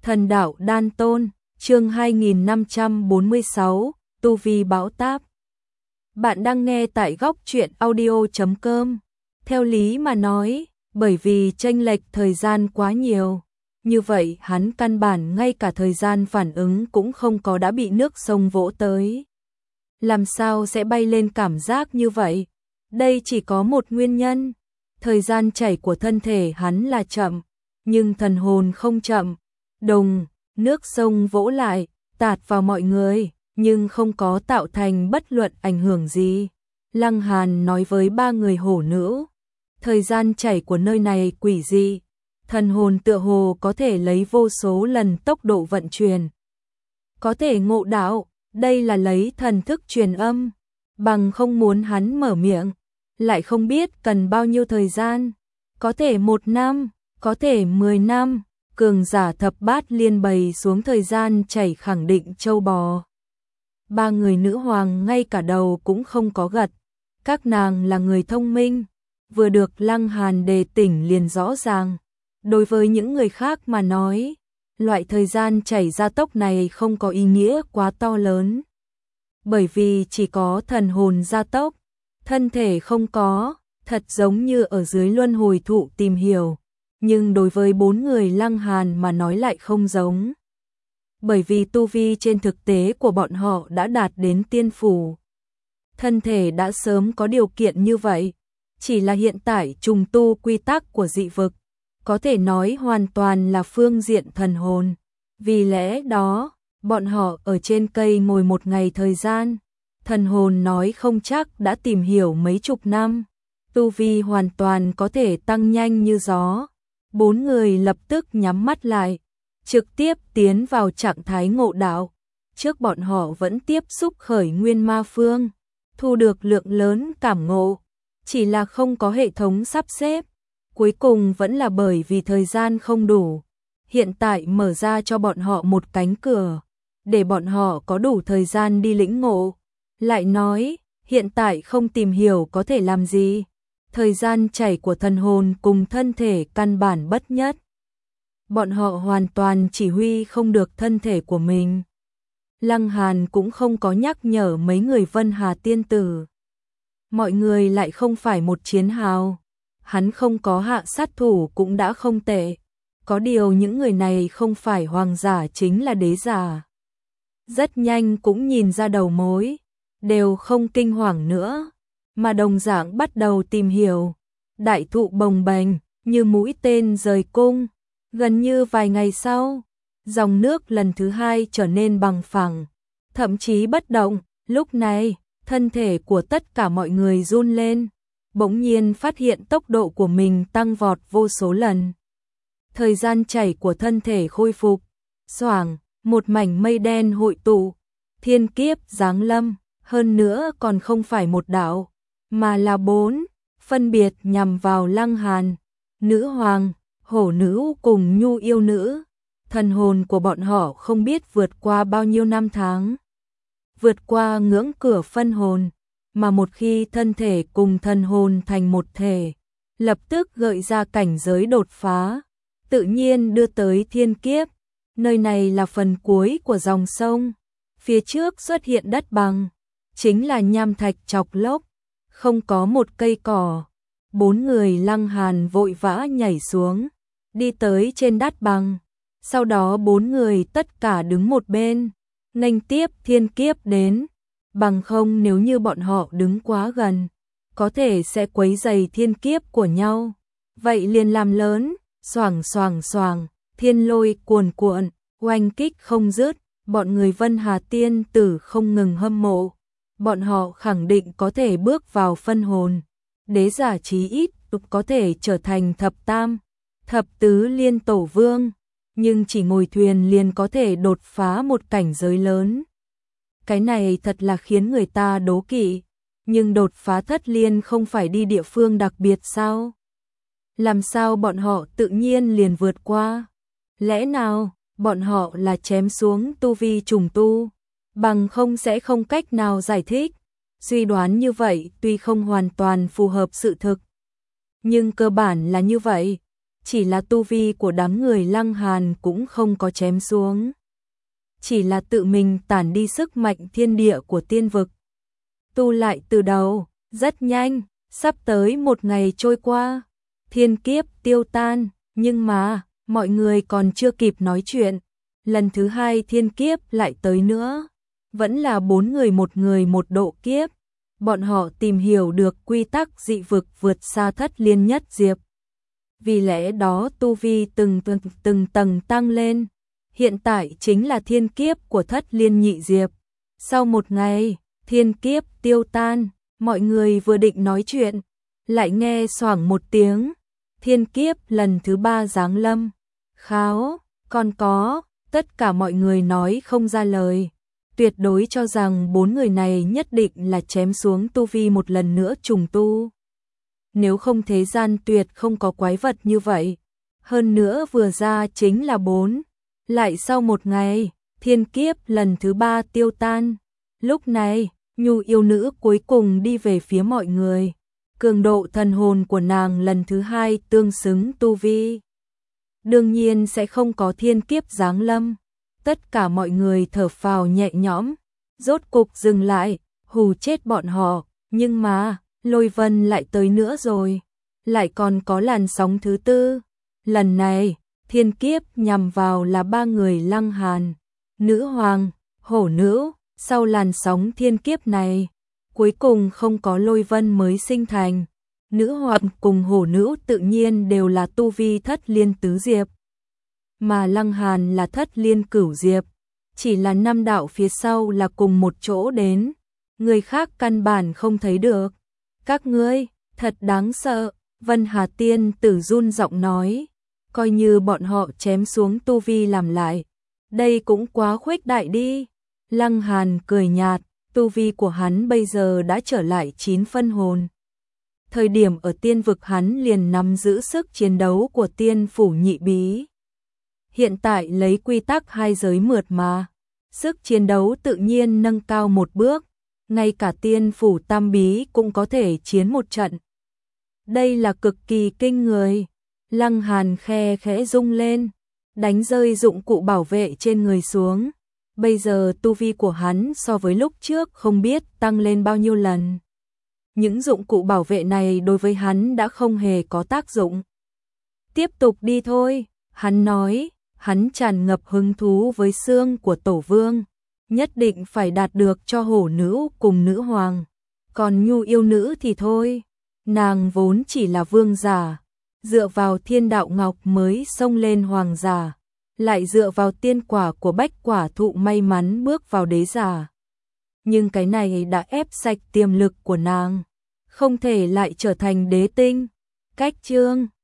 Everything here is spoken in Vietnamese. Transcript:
Thần đạo đan tôn, chương 2546, tu vi bão táp. Bạn đang nghe tại góc truyện audio.com. Theo lý mà nói, bởi vì chênh lệch thời gian quá nhiều, như vậy hắn căn bản ngay cả thời gian phản ứng cũng không có đã bị nước sông vỗ tới. Làm sao sẽ bay lên cảm giác như vậy? Đây chỉ có một nguyên nhân. Thời gian chảy của thân thể hắn là chậm, nhưng thần hồn không chậm. Đồng, nước sông vỗ lại, tạt vào mọi người, nhưng không có tạo thành bất luận ảnh hưởng gì. Lăng Hàn nói với ba người hổ nữ, thời gian chảy của nơi này quỷ dị, thần hồn tựa hồ có thể lấy vô số lần tốc độ vận chuyển. Có thể ngộ đạo, đây là lấy thần thức truyền âm, bằng không muốn hắn mở miệng, lại không biết cần bao nhiêu thời gian, có thể 1 năm, có thể 10 năm. Cường giả thập bát liên bày xuống thời gian chảy khẳng định châu bò. Ba người nữ hoàng ngay cả đầu cũng không có gật. Các nàng là người thông minh, vừa được Lăng Hàn đề tỉnh liền rõ ràng. Đối với những người khác mà nói, loại thời gian chảy gia tốc này không có ý nghĩa quá to lớn. Bởi vì chỉ có thần hồn gia tốc, thân thể không có, thật giống như ở dưới luân hồi thụ tìm hiểu. Nhưng đối với 4 người Lăng Hàn mà nói lại không giống. Bởi vì tu vi trên thực tế của bọn họ đã đạt đến tiên phủ. Thân thể đã sớm có điều kiện như vậy, chỉ là hiện tại trùng tu quy tắc của dị vực, có thể nói hoàn toàn là phương diện thần hồn. Vì lẽ đó, bọn họ ở trên cây ngồi 1 ngày thời gian, thần hồn nói không chắc đã tìm hiểu mấy chục năm, tu vi hoàn toàn có thể tăng nhanh như gió. 4 người lập tức nhắm mắt lại, trực tiếp tiến vào trạng thái ngộ đạo. Trước bọn họ vẫn tiếp xúc khởi nguyên ma phương, thu được lượng lớn cảm ngộ, chỉ là không có hệ thống sắp xếp. Cuối cùng vẫn là bởi vì thời gian không đủ. Hiện tại mở ra cho bọn họ một cánh cửa, để bọn họ có đủ thời gian đi lĩnh ngộ. Lại nói, hiện tại không tìm hiểu có thể làm gì. Thời gian chảy của thần hồn cùng thân thể căn bản bất nhất. Bọn họ hoàn toàn chỉ huy không được thân thể của mình. Lăng Hàn cũng không có nhắc nhở mấy người Vân Hà tiên tử. Mọi người lại không phải một chiến hào. Hắn không có hạ sát thủ cũng đã không tệ. Có điều những người này không phải hoàng giả chính là đế giả. Rất nhanh cũng nhìn ra đầu mối, đều không kinh hoàng nữa. Mà đồng dạng bắt đầu tìm hiểu. Đại thụ bồng bềnh như mũi tên rời cung. Gần như vài ngày sau, dòng nước lần thứ 2 trở nên bằng phẳng, thậm chí bất động. Lúc này, thân thể của tất cả mọi người run lên, bỗng nhiên phát hiện tốc độ của mình tăng vọt vô số lần. Thời gian chảy của thân thể khôi phục, xoảng, một mảnh mây đen hội tụ, thiên kiếp giáng lâm, hơn nữa còn không phải một đạo, mà là 4, phân biệt nhằm vào Lăng Hàn, nữ hoàng, hổ nữ cùng nhu yêu nữ. Thần hồn của bọn họ không biết vượt qua bao nhiêu năm tháng, vượt qua ngưỡng cửa phân hồn, mà một khi thân thể cùng thần hồn thành một thể, lập tức gợi ra cảnh giới đột phá, tự nhiên đưa tới thiên kiếp. Nơi này là phần cuối của dòng sông, phía trước xuất hiện đất bằng, chính là nham thạch chọc lốc, không có một cây cỏ. 4 người Lăng Hàn vội vã nhảy xuống, đi tới trên đất bằng. Sau đó 4 người tất cả đứng một bên, nghênh tiếp thiên kiếp đến. Bằng không nếu như bọn họ đứng quá gần, có thể sẽ quấy rầy thiên kiếp của nhau. Vậy liền làm lớn, xoảng xoảng xoảng, thiên lôi cuồn cuộn, oanh kích không dứt. Bọn người Vân Hà tiên tử không ngừng hâm mộ. Bọn họ khẳng định có thể bước vào phân hồn. Đế giả chí ít có thể trở thành thập tam, thập tứ liên tổ vương. Nhưng chỉ ngồi thuyền liền có thể đột phá một cảnh giới lớn. Cái này thật là khiến người ta đố kỵ. Nhưng đột phá thất liên không phải đi địa phương đặc biệt sao? Làm sao bọn họ tự nhiên liền vượt qua? Lẽ nào bọn họ là chém xuống tu vi trùng tu? Bằng không sẽ không cách nào giải thích. Suy đoán như vậy tuy không hoàn toàn phù hợp sự thực, nhưng cơ bản là như vậy. chỉ là tu vi của đám người Lăng Hàn cũng không có chém xuống. Chỉ là tự mình tản đi sức mạnh thiên địa của tiên vực. Tu lại từ đầu, rất nhanh, sắp tới một ngày trôi qua, thiên kiếp tiêu tan, nhưng mà, mọi người còn chưa kịp nói chuyện, lần thứ hai thiên kiếp lại tới nữa, vẫn là 4 người một độ kiếp, bọn họ tìm hiểu được quy tắc dị vực vượt xa Thất Liên Nhất Diệp. Vì lẽ đó tu vi từng tầng tăng lên, hiện tại chính là thiên kiếp của Thất Liên Nhị Diệp. Sau một ngày, thiên kiếp tiêu tan, mọi người vừa định nói chuyện, lại nghe xoảng một tiếng, thiên kiếp lần thứ 3 giáng lâm. Kháo, còn có, tất cả mọi người nói không ra lời, tuyệt đối cho rằng 4 người này nhất định là chém xuống tu vi một lần nữa trùng tu. Nếu không thế gian tuyệt không có quái vật như vậy, hơn nữa vừa ra chính là 4. Lại sau một ngày, thiên kiếp lần thứ 3 tiêu tan, lúc này, Nhu yêu nữ cuối cùng đi về phía mọi người. Cường độ thần hồn của nàng lần thứ 2 tương xứng tu vi. Đương nhiên sẽ không có thiên kiếp giáng lâm. Tất cả mọi người thở phào nhẹ nhõm, rốt cục dừng lại, hù chết bọn họ, nhưng mà, lôi vân lại tới nữa rồi. Lại còn có làn sóng thứ 4. Lần này, thiên kiếp nhằm vào là 3 người Lăng Hàn, nữ hoàng, hổ nữ. Sau làn sóng thiên kiếp này, cuối cùng không có lôi vân mới sinh thành. Nữ hoàng cùng hổ nữ tự nhiên đều là tu vi Thất Liên Tứ Diệp, mà Lăng Hàn là Thất Liên Cửu Diệp, chỉ là 5 đạo phía sau là cùng một chỗ đến, người khác căn bản không thấy được. Các ngươi, thật đáng sợ, Vân Hà Tiên Tử run giọng nói, coi như bọn họ chém xuống tu vi làm lại, đây cũng quá khuếch đại đi. Lăng Hàn cười nhạt, tu vi của hắn bây giờ đã trở lại 9 phân hồn. Thời điểm ở tiên vực hắn liền nắm giữ sức chiến đấu của tiên phủ nhị bí. Hiện tại lấy quy tắc 2 giới mượt mà, sức chiến đấu tự nhiên nâng cao một bước, ngay cả tiên phủ tam bí cũng có thể chiến một trận. Đây là cực kỳ kinh người. Lăng Hàn khe khẽ rung lên, đánh rơi dụng cụ bảo vệ trên người xuống. Bây giờ tu vi của hắn so với lúc trước không biết tăng lên bao nhiêu lần. Những dụng cụ bảo vệ này đối với hắn đã không hề có tác dụng. Tiếp tục đi thôi, hắn nói, hắn tràn ngập hứng thú với xương của tổ vương, nhất định phải đạt được cho hổ nữ cùng nữ hoàng. Còn Nhu yêu nữ thì thôi, nàng vốn chỉ là vương giả, dựa vào thiên đạo ngọc mới xông lên hoàng giả, lại dựa vào tiên quả của bách quả thụ may mắn bước vào đế giả. Nhưng cái này đã ép sạch tiềm lực của nàng, không thể lại trở thành đế tinh. Cách chương